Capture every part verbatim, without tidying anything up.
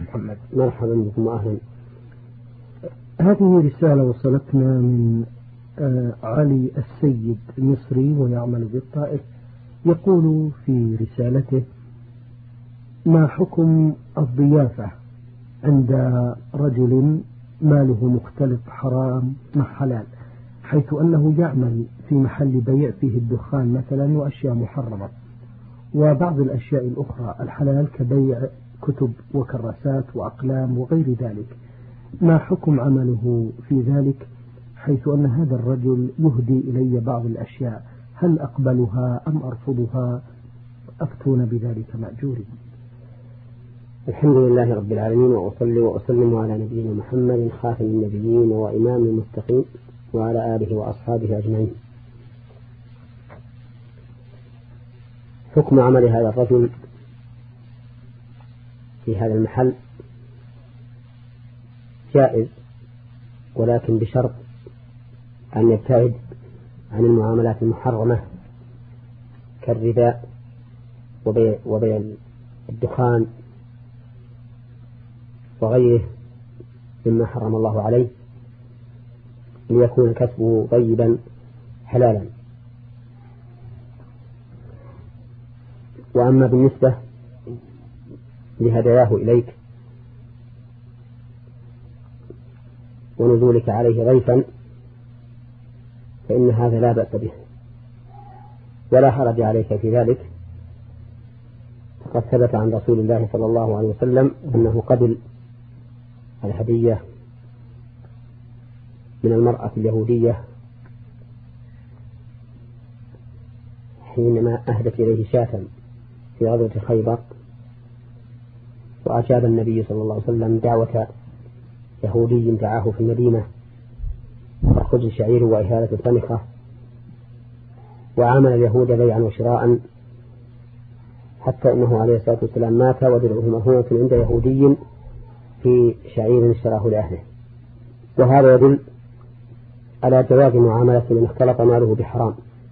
محمد. مرحبا بكم وأهلا. هذه رسالة وصلتنا من علي السيد المصري ويعمل بالطائف، يقول في رسالته: ما حكم الضيافة عند رجل ماله مختلط حرام مع حلال، حيث أنه يعمل في محل بيع فيه الدخان مثلا وأشياء محرمة، وبعض الأشياء الأخرى الحلال كبيع كتب وكراسات وأقلام وغير ذلك؟ ما حكم عمله في ذلك، حيث أن هذا الرجل يهدي إلي بعض الأشياء، هل أقبلها أم أرفضها؟ أفتون بذلك مأجورين. الحمد لله رب العالمين، وأصلي وأسلم على نبينا محمد خاتم النبيين وإمام المتقين وعلى آله وأصحابه أجمعين. حكم عمل هذا الرجل في هذا المحل جائز، ولكن بشرط أن يبتعد عن المعاملات المحرمة كالربا وبيع, وبيع الدخان وغيره مما حرم الله عليه، ليكون كسبه طيبا حلالا. وأما بالنسبة لهداياه إليك ونزولك عليه ضيفا فإن هذا لا بأس به ولا حرج عليك في ذلك، فقد ثبت عن رسول الله صلى الله عليه وسلم أنه قبل الهدية من المرأة اليهودية حينما أهدت إليه شاة في غزوة خيبر، وأجاب النبي صلى الله عليه وسلم دعوة يهودي دعاه في المدينة وخبز الشعير وإهالة الطنخة، وعامل اليهود بيعا وشراء، حتى إنه عليه الصلاة والسلام مات ودرعه مرهونة عند يهودي في شعير اشتراه لأهله. وهذا يدل على جواز معاملة من اختلط ماله بحرام،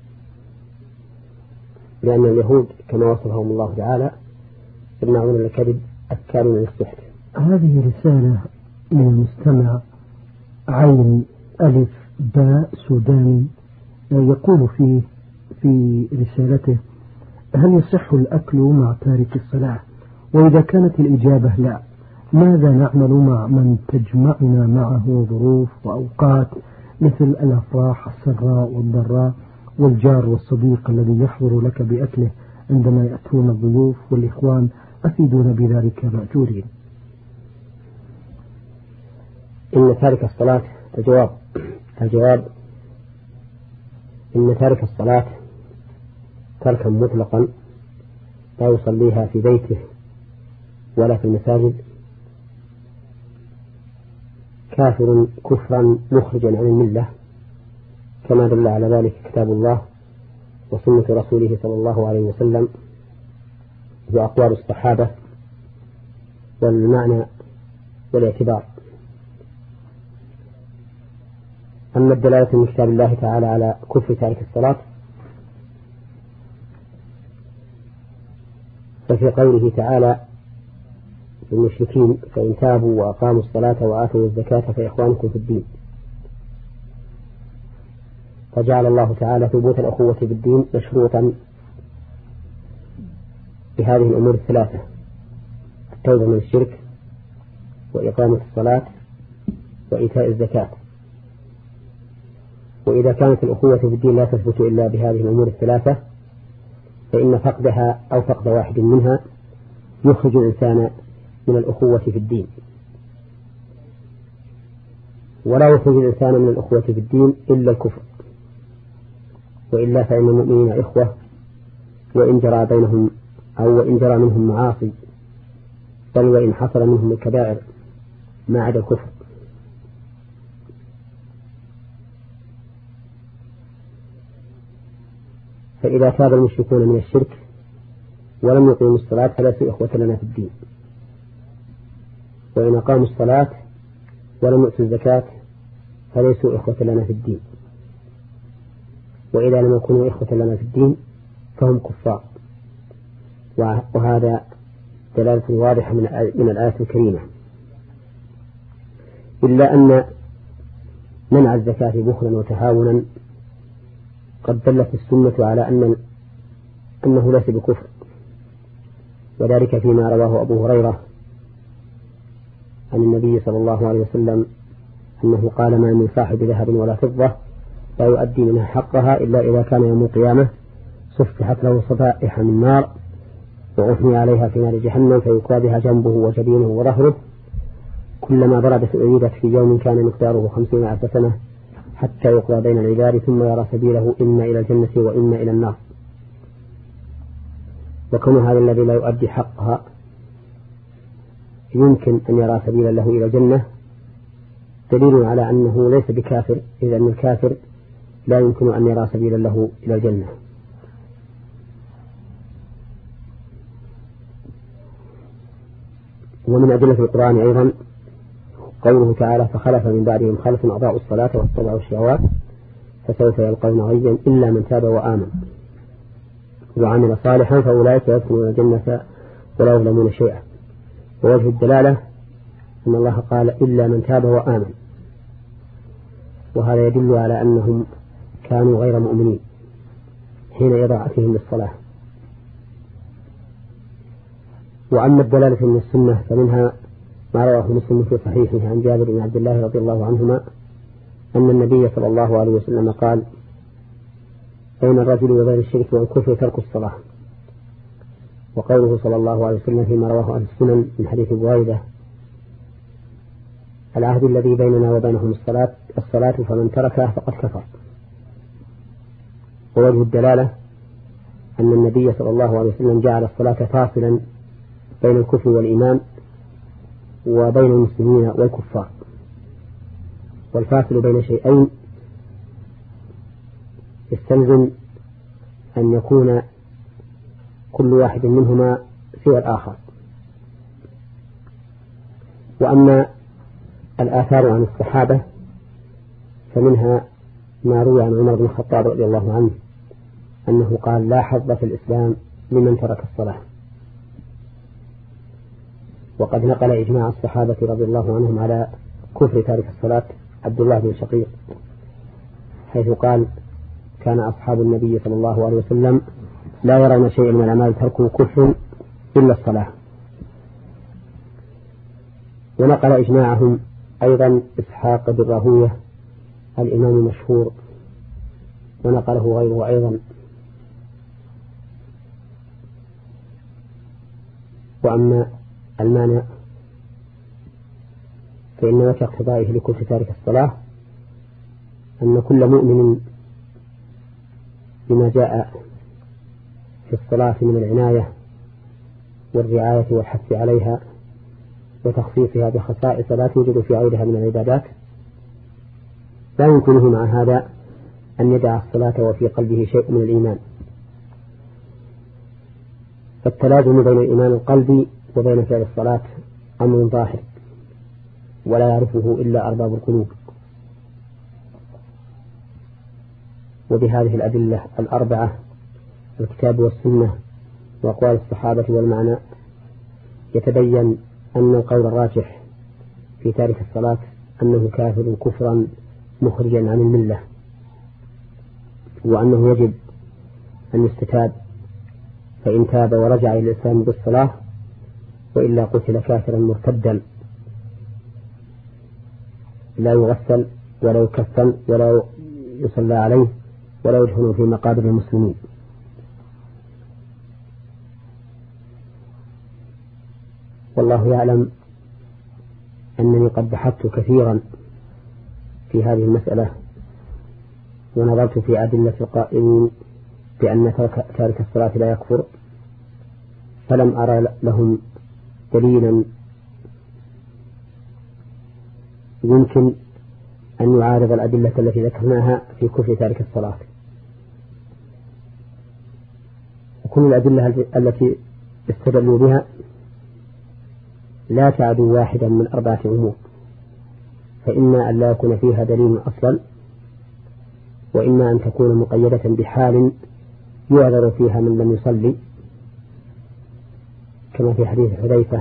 لأن اليهود كما وصفهم الله تعالى يمنعون الكذب أكالون للسحت. هذه رسالة من المستمع عين ألف باء سوداني، يقول فيه في رسالته: هل يصح الأكل مع تارك الصلاة؟ وإذا كانت الإجابة لا، ماذا نعمل مع من تجمعنا معه ظروف وأوقات مثل الأفراح السراء والضراء، والجار والصديق الذي يحضر لك بأكله عندما يأتون الضيوف والإخوان؟ أفيدون بذلك مأجورين. إن تارك الصلاة الجواب الجواب إن تارك الصلاة تركا مطلقا لا يصليها في بيته ولا في المساجد كافر كفرا مخرجا عن الملة، كما دل على ذلك كتاب الله وسنة رسوله صلى الله عليه وسلم وأقوال الصحابة والمعنى والاعتبار. أما الدلالة من كتاب الله تعالى على كفر تارك الصلاة ففي قوله تعالى للمشركين: فإن تابوا وأقاموا الصلاة وآتوا الزكاة فإخوانكم في الدين. فجعل الله تعالى ثبوت الأخوة بالدين مشروطا بهذه الأمور الثلاثة: التوبة من الشرك وإقامة الصلاة وإيتاء الزكاة. وإذا كانت الأخوة في الدين لا تثبت إلا بهذه الأمور الثلاثة فإن فقدها أو فقد واحد منها يخرج الإنسان من الأخوة في الدين، ولا يخرج الإنسان من الأخوة في الدين إلا الكفر، وإلا فإن المؤمنين إخوة وإن جرى بينهم أو وإن جرى منهم معاصي، بل وإن حصل منهم الكبائر ما عدا الكفر. فإذا تاب المشركون من الشرك ولم يقيموا الصلاة فليسوا إخوة لنا في الدين، وإن أقاموا الصلاة ولم يؤتوا الزكاة فليسوا إخوة لنا في الدين، وإذا لم يكونوا إخوة لنا في الدين فهم كفار. وهذا دلالة واضحة من الآية الكريمة، إلا أن منع الزكاة بخلا وتهاونا قد دلت السنة على أن أنه ليس بكفر، وذلك فيما رواه أبو هريرة عن النبي صلى الله عليه وسلم أنه قال: ما من صاحب ذهب ولا فضة لا يؤدي منها حقها إلا إذا كان يوم القيامة صفحت له صفائح من نار وأثني عليها في نار جهنم فيقوى بها جنبه وجبينه وظهره كلما بردت أعيدت في يوم كان مقداره خمسين ألف سنة حتى يقضى بين العباد ثم يرى سبيله إما إلى الجنة وإما إلى النار. وكون هذا الذي لا يؤدي حقها يمكن أن يرى سبيلا له إلى الجنة دليل على أنه ليس بكافر، إذا أن الكافر لا يمكن أن يرى سبيلا له إلى الجنة. ومن أدلة القرآن أيضا قوله تعالى: فخلف من بعدهم خلف أضاعوا الصلاة واتبعوا الشهوات فسوف يلقون غيا إلا من تاب وآمن وعمل صالحا فأولئك يدخلون الجنة ولا يظلمون شيئا. ووجه الدلالة أن الله قال: إلا من تاب وآمن، وهذا يدل على أنهم كانوا غير مؤمنين حين إضاعتهم للصلاة. وأما الدلالة من السنة فمنها ما رواه مسلم في صحيحه عن جابر بن عبد الله رضي الله عنهما أن النبي صلى الله عليه وسلم قال: بين الرجل وبين الشرك والكفر ترك الصلاة. وقوله صلى الله عليه وسلم فيما رواه أهل السنن من حديث بريدة: العهد الذي بيننا وبينهم الصلاة الصلاة فمن تركها فقد كفر. ووجه الدلالة أن النبي صلى الله عليه وسلم جعل الصلاة فاصلا بين الكفر والإيمان وبين المسلمين والكفار، والفاصل بين شيئين يستلزم أن يكون كل واحد منهما سوى الآخر. وأما الآثار عن الصحابة فمنها ما روي عن عمر بن الخطاب رضي الله عنه أنه قال: لا حظ في الإسلام لمن ترك الصلاة. وقد نقل إجماع الصحابة رضي الله عنهم على كفر تارك الصلاة عبد الله بن شقيق، حيث قال: كان أصحاب النبي صلى الله عليه وسلم لا يرون شيئا من الأعمال تركوا كفر إلا الصلاة. ونقل إجماعهم أيضا إسحاق بن راهوية الإمام المشهور، ونقله غيره أيضا. وأما المانع فإن وجه اقتضائه لكفر تارك الصلاة أن كل مؤمن بما جاء في الصلاة من العناية والرعاية والحث عليها وتخصيصها بخصائص لا توجد في غيرها من العبادات لا يمكنه مع هذا أن يدع الصلاة وفي قلبه شيء من الإيمان. فالتلازم بين الإيمان القلبي وبين فعل الصلاة أمر ظاهر ولا يعرفه إلا أرباب القلوب. وبهذه الأدلة الأربعة الكتاب والسنة وأقوال الصحابة والمعنى يتبين أن القول الراجح في تارك الصلاة أنه كافر كفرا مخرجا عن الملة، وأنه يجب أن يستتاب، فإن تاب ورجع إلى الإسلام بالصلاة وإلا قتل كافرا مرتدا لا يغسل ولا يكفن ولا يصلى عليه ولا يدفن في مقابر المسلمين. والله يعلم أنني قد بحثت كثيرا في هذه المسألة ونظرت في أدلة القائلين بأن تارك الصلاة لا يكفر، فلم أرى لهم دليلا يمكن أن يعارض الأدلة التي ذكرناها في كفر تارك الصلاة. وكل الأدلة التي استدلوا بها لا تعدو واحدا من أربعة أمور، فإما أن لا يكون فيها دليل أصلا، وإما أن تكون مقيدة بحال يعذر فيها من لم يصلي كما في حديث حذيفة،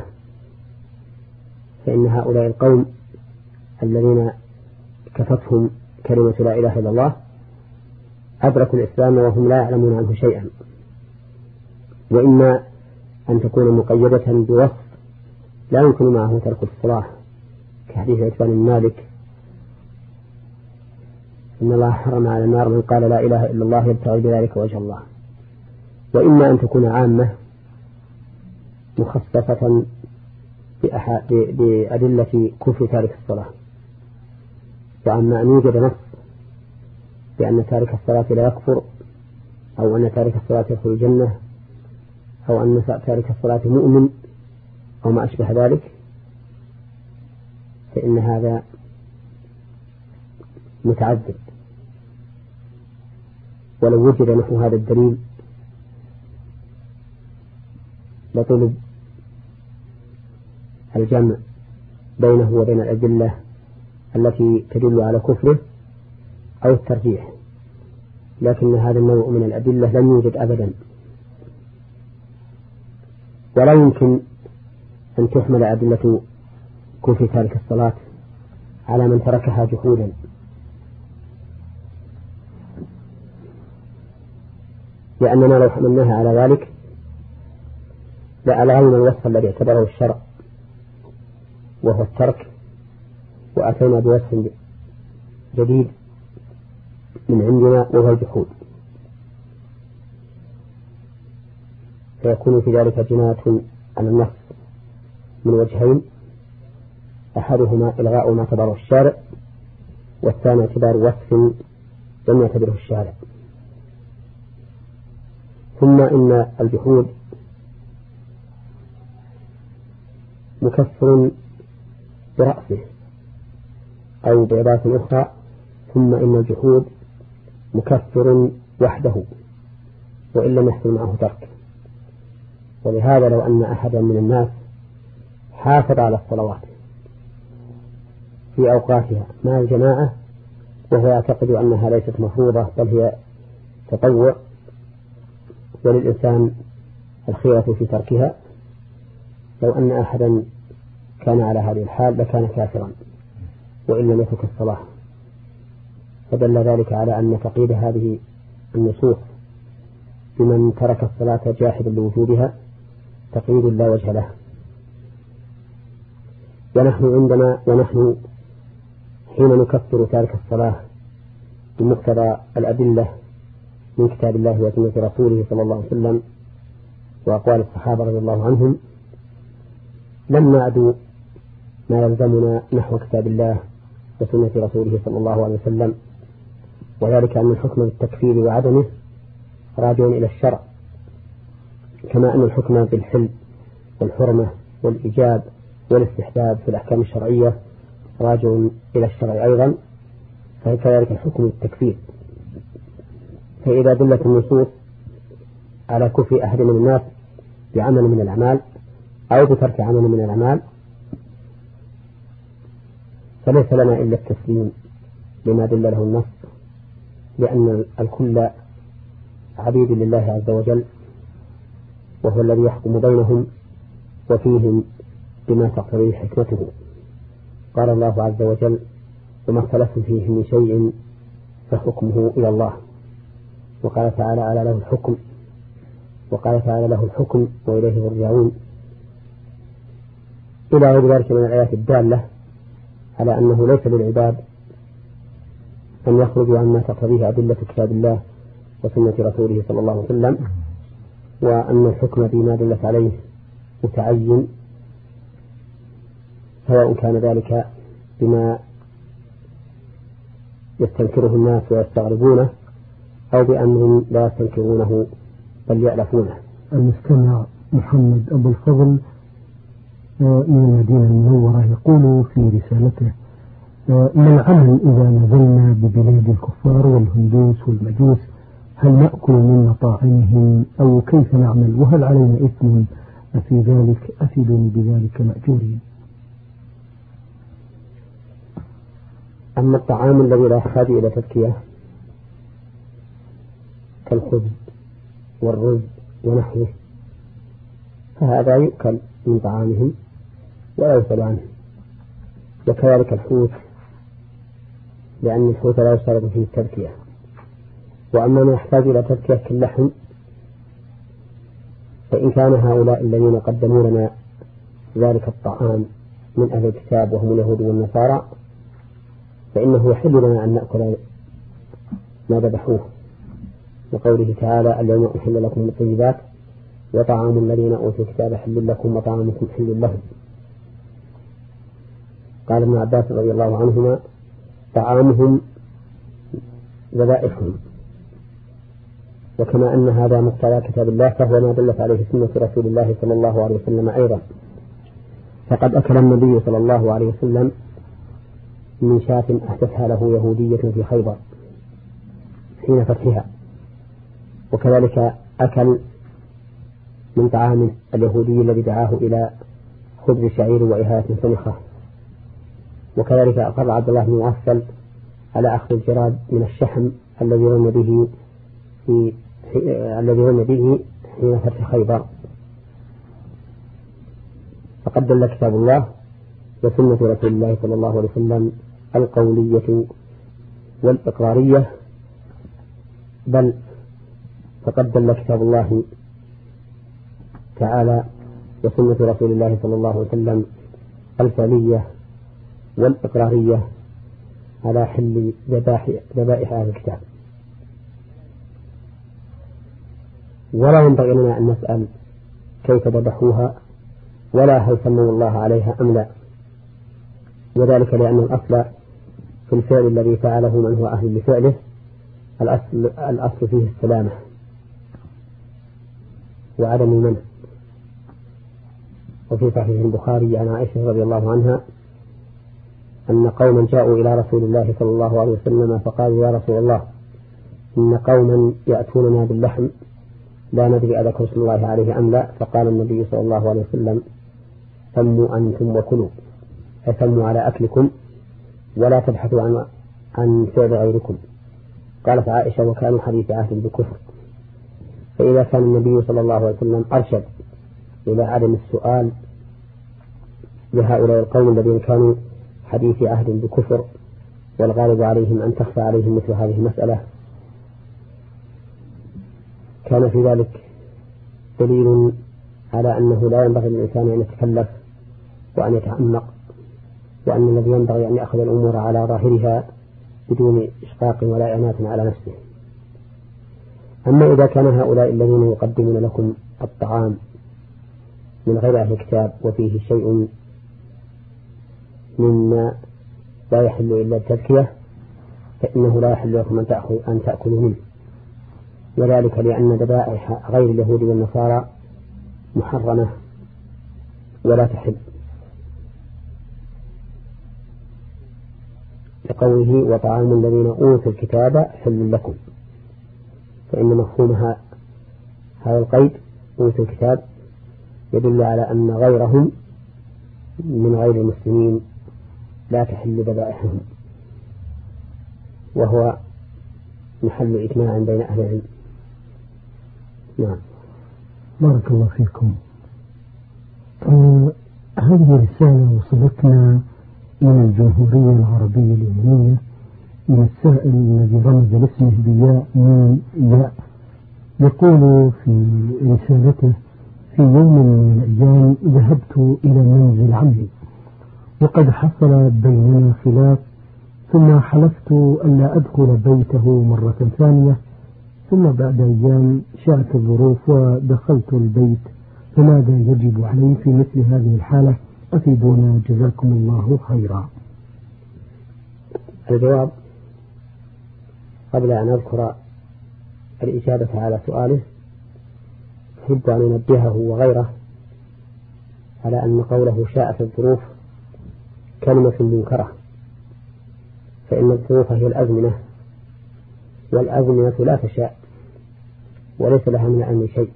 فإن هؤلاء القوم الذين كفتهم كلمة لا إله إلا الله أدركوا الإسلام وهم لا يعلمون عنه شيئا، وإما أن تكون مقيدة بوصف لا يمكن معه ترك الصلاة، كحديث عتبان بن مالك إن الله حرم على النار من قال لا إله إلا الله يبتغي بذلك وجه الله. وإما أن تكون عامة مخصصة بأدلة كفر تارك الصلاة، وأما أن يوجد نص بأن تارك الصلاة لا يكفر، أو أن تارك الصلاة يدخل الجنة، أو أن تارك الصلاة مؤمن، أو ما أشبه ذلك، فإن هذا متعدد. ولو وجد نحو هذا الدليل لطلب الجمع بينه وبين الأدلة التي تدل على كفره أو الترجيح، لكن هذا النوع من الأدلة لم يوجد أبدا، ولا يمكن أن تحمل أدلة كفر تارك الصلاة على من تركها جحودا، لأننا لو حملناها على ذلك لألغينا الوصف الذي اعتبره الشرع وهو الترك، وأتينا بوصف جديد من عندنا وهو الجحود، فيكون في ذلك جناية على النص من وجهين: أحدهما إلغاء ما اعتبره الشارع، والثاني اعتبار وصف لم يعتبره الشارع. ثم إن الجحود مكفر برأسه، أو بعبارة أخرى: ثم إن الجحود مكفر وحده وإن لم يحصل معه ترك. ولهذا لو أن أحدا من الناس حافظ على الصلوات في أوقاتها مع الجماعة وهو يعتقد أنها ليست مفروضة بل هي تطوع وللإنسان الخيرة في تركها، لو أن أحدا كان على هذه الحال لكان كافرا وإن لم يترك الصلاة. فدل ذلك على أن تقييد هذه النصوص بمن ترك الصلاة جاحدا لوجودها تقييد لا وجه له. ونحن عندما ونحن حين نكفر تارك الصلاة بمقتضى الأدلة من كتاب الله وسنة رسوله صلى الله عليه وسلم وأقوال الصحابة رضي الله عنهم، لم نعد ما يلزمنا نحو كتاب الله وسنة رسوله صلى الله عليه وسلم، وذلك أن الحكم بالتكفير وعدمه راجع إلى الشرع، كما أن الحكم بالحل والحرمة والإيجاب والاستحباب في الأحكام الشرعية راجع إلى الشرع أيضا، فكذلك الحكم بالتكفير. فإذا دلت النصوص على كفر أحد من الناس بعمل من الأعمال أو بترك عمل من الأعمال فليس لنا إلا التسليم لما دل له النص، لأن الكل عبيد لله عز وجل، وهو الذي يحكم بينهم وفيهم بما تقتضيه حكمته. قال الله عز وجل: وما اختلفتم فيه من شيء فحكمه إلى الله. وقال تعالى: على له الحكم، وقال تعالى: له الحكم وإليه يرجعون، إلى غير ذلك من الآيات الدالة على أنه ليس للعباد أن يخرجوا عما تقتضيه أدلة كتاب الله وسنة رسوله صلى الله عليه وسلم، وأن الحكم بما دلت عليه متعين، سواء كان ذلك بما يستنكره الناس ويستغربونه أو بأمر لا يستنكرونه بل يألفونه. المستمع محمد أبو الفضل من المدينة المنورة يقول في رسالته: ما العمل إذا نزلنا ببلاد الكفار والهندوس والمجوس؟ هل نأكل من مطاعمهم أو كيف نعمل؟ وهل علينا إثم في ذلك؟ أفيدوني بذلك مأجورين. أما الطعام الذي لا يحتاج إلى تذكية كالخبز والرز ونحوه فهذا يؤكل من طعامهم ولا يسأل عنه. وكذلك الحوت، لأن الحوت لا يشترط فيه التذكية. وأما ما يحتاج إلى تذكية كاللحم فإن كان هؤلاء الذين قدموا لنا ذلك الطعام من أهل الكتاب وهم اليهود والنصارى فإنه يحل لنا أن نأكل ما ذبحوه، وقوله تعالى اليوم أحل لكم الطيبات وطعام الذين أوتوا الكتاب حل لكم وطعامكم حل لهم. قال ابن عباس رضي الله عنهما طعامهم ذبائحهم. وكما أن هذا مقتضى كتاب الله فهو ما دلت عليه سنة رسول الله صلى الله عليه وسلم أيضا. فقد أكل النبي صلى الله عليه وسلم من شاة أحدثها له يهودية في خيبر حين فتحها، وكذلك أكل من طعام اليهودي الذي دعاه إلى خبز الشعير وإهالة سنخة. وكذلك أقر عبد الله بن مغفل على أخذ الجراد من الشحم الذي رمى به في الذي رمى به حين فتح خيبر. فقد دل كتاب الله وسنة رسول الله صلى الله عليه وسلم القولية والإقرارية، بل فقد دل كتاب الله تعالى وسنة رسول الله صلى الله عليه وسلم الفعلية والإقرارية على حل ذبائح أهل الكتاب. ولا ينبغي لنا أن نسأل كيف ذبحوها ولا هل سموا الله عليها أم لا، وذلك لأن الأصل في الفعل الذي فعله من هو أهل لفعله الأصل, الأصل فيه السلامة وعدم المنع. وفي صحيح البخاري عن عائشة رضي الله عنها أن قوما جاءوا إلى رسول الله صلى الله عليه وسلم فقالوا يا رسول الله إن قوما يأتوننا باللحم لا ندري أذكر اسم الله عليه أم لا، فقال النبي صلى الله عليه وسلم سموا أنتم وكلوا، فسموا على أكلكم ولا تبحثوا عن عن فعل غيركم. قالت عائشة وكانوا حديث عهد بكفر. فإذا كان النبي صلى الله عليه وسلم أرشد إلى عدم السؤال لهؤلاء القوم الذين كانوا حديث عهد بكفر والغالب عليهم أن تخفى عليهم مثل هذه المسألة، كان في ذلك دليل على أنه لا ينبغي للإنسان أن يتكلف وأن يتعمق، وأن الذي ينبغي أن يأخذ الأمور على ظاهرها بدون إشقاق ولا إعنات على نفسه. أما إذا كان هؤلاء الذين يقدمون لكم الطعام من غير أهل الكتاب وفيه شيء مما لا يحل إلا التذكية فإنه لا يحل لكم أن تأكلوا منه، وذلك لأن ذبائح غير اليهود والنصارى محرمة ولا تحل، لقوله وطعام الذين أوتوا الكتاب حل لكم. فإن مفهومها هذا القيد أوتوا الكتاب يدل على أن غيرهم من غير المسلمين لا تحل ذبائحهم، وهو محل إجماع بين أهل العلم. نعم. بارك الله فيكم. آه هذه رسالة وصلتنا من الجمهورية العربية اليمنية من السائل الذي رمز لاسمه بياء من ياء، يقول في رسالته في يوم من الأيام ذهبت إلى منزل عمي وقد حصل بيننا خلاف، ثم حلفت ألا أدخل بيته مرة ثانية، ثم بعد أيام شاءت الظروف ودخلت البيت، فماذا يجب علي في مثل هذه الحالة؟ أفيدونا جزاكم الله خيرا. الجواب قبل أن أذكر الإجابة على سؤاله أحب أن أنبهه وغيره على أن قوله شاءت الظروف كلمة منكرة، فإن الظروف هي الأزمنة، والأزمنة لا تشاء وليس لها من الأمر شيء،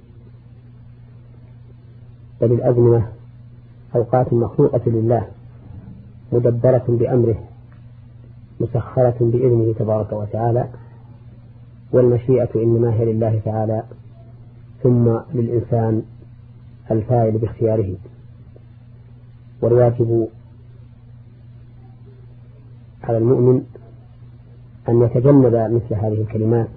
بل الأزمنة أوقات مخلوقة لله مدبرة بأمره مسخرة بإذنه تبارك وتعالى، والمشيئة إنما هي لله تعالى ثم للإنسان الفاعل باختياره. والواجب على المؤمن أن يتجنب مثل هذه الكلمات،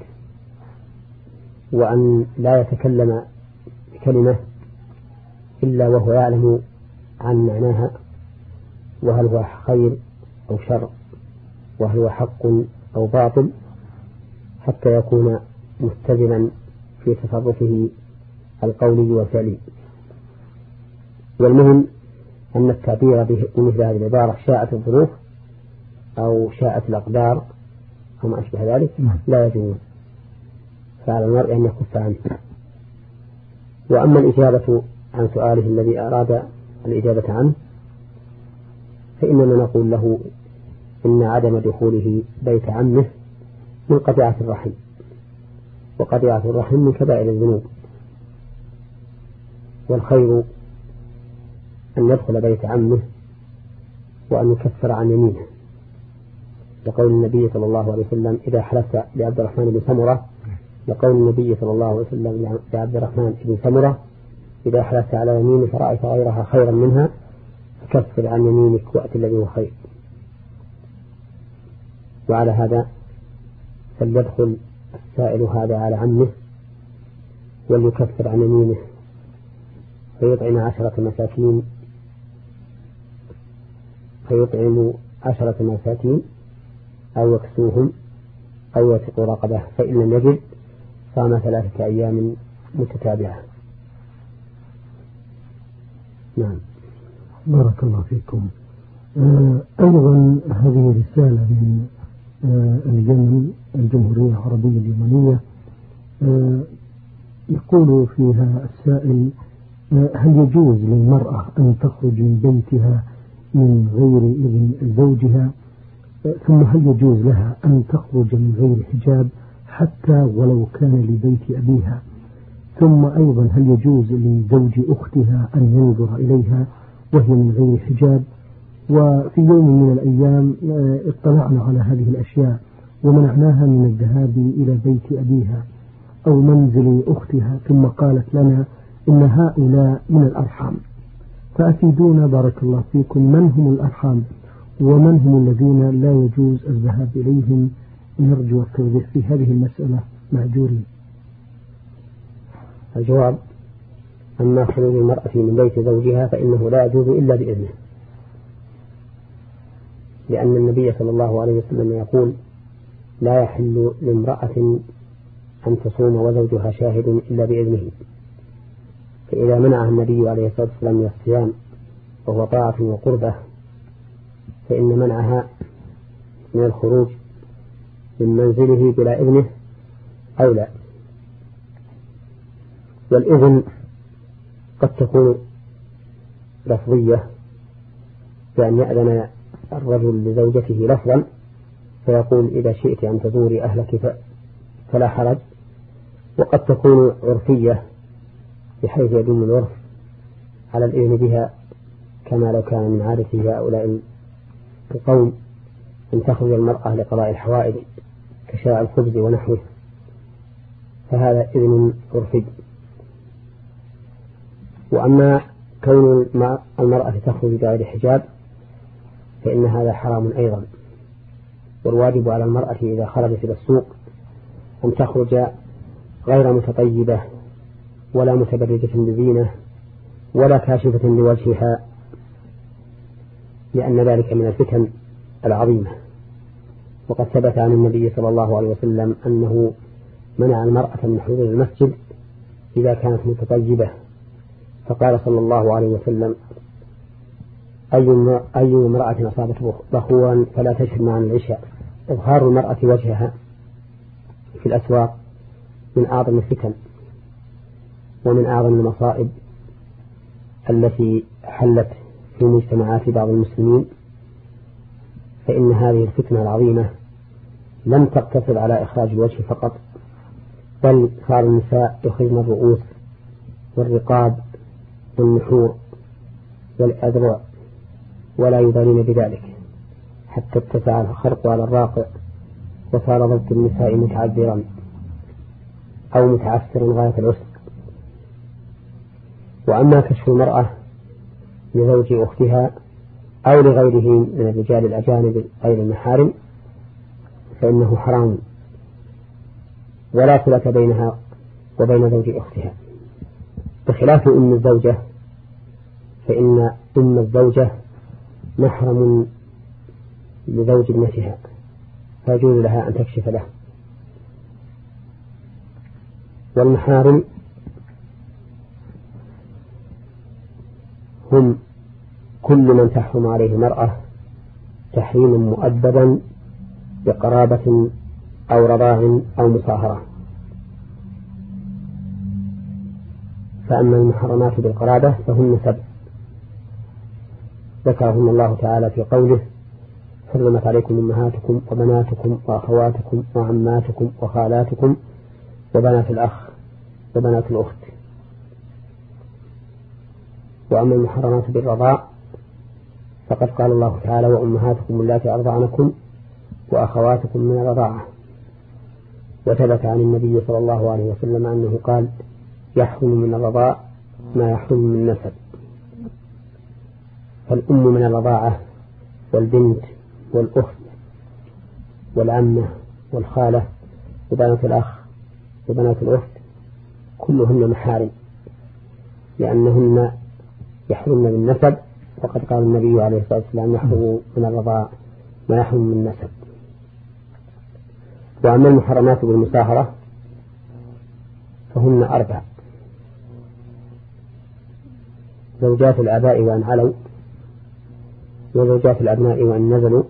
وأن لا يتكلم بكلمة إلا وهو يعلم عن معناها، وهل هو خير أو شر، وهل هو حق أو باطل، حتى يكون متزنا في تصرفه القولي والفعلي. والمهم أن التعبير بمثل هذه العبارة شاءت الظروف أو شاءت الأقدار أو ما أشبه ذلك لا يجوز، فعلى المرء أن يكف عنه. وأما الإجابة عن سؤاله الذي أراد الإجابة عنه، فإننا نقول له إن عدم دخوله بيت عمه من قطيعة الرحم، وقطيعة الرحم من كبائر الذنوب، والخير أن يدخل بيت عمه وأن يكفر عن يمينه، لقول النبي صلى الله عليه وسلم إذا حلفت لعبد الرحمن بن سمرة لقول النبي صلى الله عليه وسلم لعبد الرحمن بن سمرة إذا حلفت على يمينك فرأيت غيرها خيرا منها فكفر عن يمينك وأت الذي هو خير. وعلى هذا فليدخل السائل هذا على عمه وليكفر عن يمينه فيطعم عشرة مساكين فيطعم عشرة مساكين أو يكسوهم أو يتق رقبه، فإن لم يجد صام ثلاثة أيام متتابعة. نعم. بارك الله فيكم. آه أيضا هذه رسالة من آه اليمن، الجمهورية العربية اليمنية، آه يقول فيها السائل: آه هل يجوز للمرأة أن تخرج من بيتها من غير إذن زوجها؟ آه ثم هل يجوز لها أن تخرج من غير حجاب حتى ولو كان لبيت أبيها؟ ثم أيضا هل يجوز لزوج أختها أن ينظر إليها وهي من غير حجاب؟ وفي يوم من الأيام اطلعنا على هذه الأشياء ومنعناها من الذهاب إلى بيت أبيها أو منزل أختها، ثم قالت لنا إن هؤلاء من الأرحام، فأفيدونا بارك الله فيكم من هم الأرحام ومن هم الذين لا يجوز الذهاب إليهم؟ نرجو التوضيح في هذه المسألة مأجورين. الجواب: أما خروج المرأة من بيت زوجها فإنه لا يجوز إلا بإذنه، لأن النبي صلى الله عليه وسلم يقول: لا يحل لامرأة أن تصوم وزوجها شاهد إلا بإذنه. فإذا منعها النبي عليه الصلاة والسلام من الصيام وهو طاعة وقربة فإن منعها من الخروج من منزله بلا إذنه أولى. والإذن قد تكون لفظية بأن يأذن الرجل لزوجته لفظا فيقول: إذا شئت أن تزوري أهلك فلا حرج. وقد تكون عرفية بحيث يدل العرف على الإذن بها، كما لو كان من عادة هؤلاء القوم أن تخرج المرأة لقضاء الحوائج كشاء الخبز ونحوه، فهذا إذن عرفي. وأما كون المرأة تخرج بغير حجاب فإن هذا حرام أيضا. والواجب على المرأة إذا خرجت إلى السوق أن تخرج غير متطيبة ولا متبرجة بزينة ولا كاشفة لوجهها، لأن ذلك من الفتن العظيمة. وقد ثبت عن النبي صلى الله عليه وسلم أنه منع المرأة من حضور المسجد إذا كانت متطيبة، فقال صلى الله عليه وسلم: أي امرأة أصابت بخورا فلا تشهد معنا العشاء. إظهار المرأة وجهها في الأسواق من أعظم الفتن ومن أعظم المصائب التي حلت في مجتمعات بعض المسلمين، فإن هذه الفتنة العظيمة لم تقتصر على إخراج الوجه فقط، بل صار النساء يخرجن الرؤوس والرقاب والنحور والأذرع ولا يبالين بذلك، حتى اتسع الخرق على الراقع وصار ضبط النساء متعذرا أو متعسرا غاية العسر. وأما كشف المرأة لزوج أختها أو لغيره من الرجال الأجانب غير المحارم فإنه حرام ولا صلة بينها وبين زوج أختها، بخلاف أم الزوجة، فإن أم الزوجة محرم لزوج ابنتها فيجوز لها أن تكشف له. والمحارم هم كل من تحرم عليه المرأة تحريما مؤبدا بقرابة أو رضاع أو مصاهرة. فأما المحرمات بالقرابة فهن سبع ذكرهن الله تعالى في قوله: حرمت عليكم أمهاتكم وبناتكم وأخواتكم وعماتكم وخالاتكم وبنات الأخ وبنات الأخت. وأما المحرمات بالرضاع فقد قال الله تعالى: وأمهاتكم اللاتي أرضعنكم وأخواتكم من الرضاعة. وثبت عن النبي صلى الله عليه وسلم أنه قال: يحرم من الرضاع ما يحرم من النسب. فالأم من الرضاعة والبنت والأخت والعمة والخالة وبنات الأخ وبنات الأخت كلهن محارم، لأنهن يحرمن بالنسب، وقد قال النبي عليه الصلاة والسلام: يحرم من الرضاع ما يحرم من النسب. وأما المحرمات بالمصاهرة فهن أربع: زوجات الآباء وأن علوا، وزوجات الأبناء وأن نزلوا،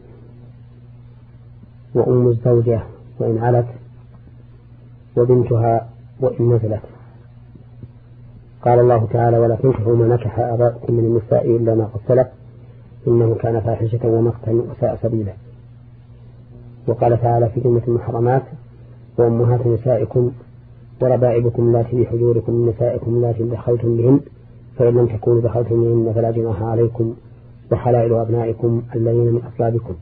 وأم الزوجة وإن علت، وبنتها وإن نزلت. قال الله تعالى: ولا تنكحوا ما نكح آباؤكم من النساء إلا ما قد سلف إنه كان فاحشة ومقتا وساء سبيلا. وقال تعالى في جملة المحرمات: وأمهات نسائكم وربائبكم اللاتي في حجوركم من نسائكم اللاتي دخلتم بهن فإن لم تكونوا دخلتم بهن فلا جناح عليكم وحلائل أبنائكم الذين من أصلابكم.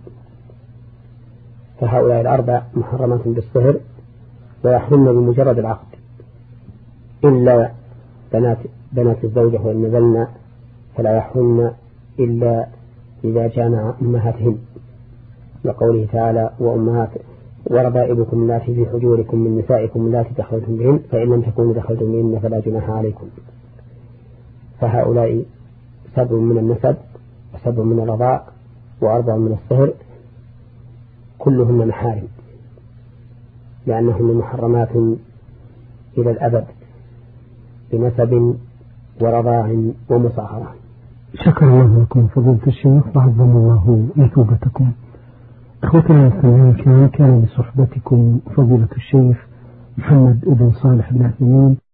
فهؤلاء الأربع محرمات بالصهر ويحرمن بمجرد العقد، إلا بنات بنات الزوجة وإن نزلن فلا يحرمن إلا إذا جامع أمهاتهن، لقوله تعالى: وأمهات وربائبكم اللاتي في حجوركم من نسائكم اللاتي دخلتم بهن فإن لم تكونوا دخلتم بهن فلا جناح عليكم. فهؤلاء سبع من النسب وسبع من الرضاع وأربع من الصهر كلهن محارم، لأنهن محرمات إلى الأبد بنسب ورضاع ومصاهرة. شكر الله لكم فضيلة الشيخ وعظم الله مثوبتكم. أخوتنا المستمعين الكرام، كان بصحبتكم فضيلة الشيخ محمد بن صالح بن عثيمين.